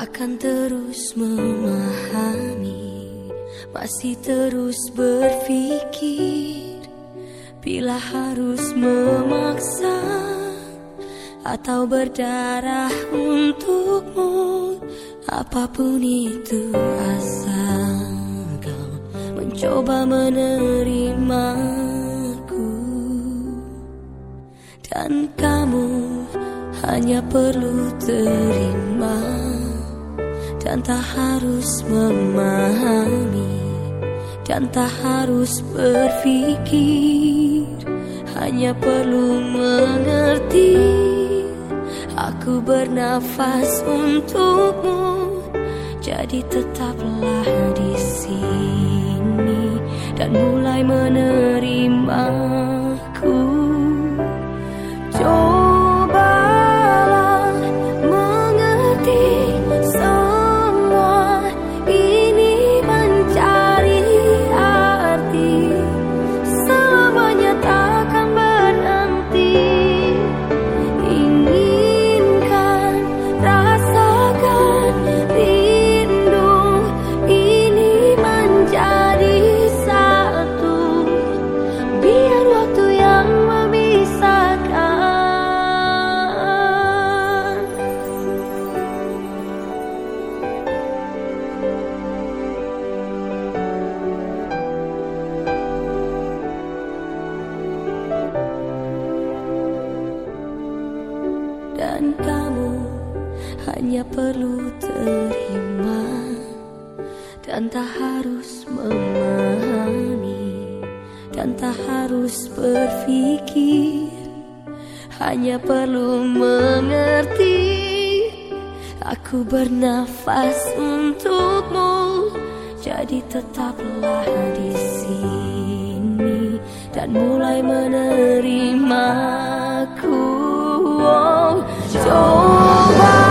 Akan terus memahami, masih terus berpikir, bila harus memaksa atau berdarah untukmu. Apapun itu, asal kau mencoba menerimaku. Dan kamu hanya perlu terima, dan tak harus memahami, dan tak harus berpikir, hanya perlu mengerti. Aku bernafas untukmu, jadi tetaplah di sini dan mulai menerimaku. Cobalah mengerti, semua ini mencari arti, selamanya takkan berhenti. Inginkan, rasakan rindu ini menjadi satu, biar waktu yang memisahkan. Dan kamu hanya perlu terima, dan tak harus memahami, dan tak harus berpikir, hanya perlu mengerti. Aku bernafas untukmu, jadi tetaplah di sini dan mulai menerimaku. Oh, coba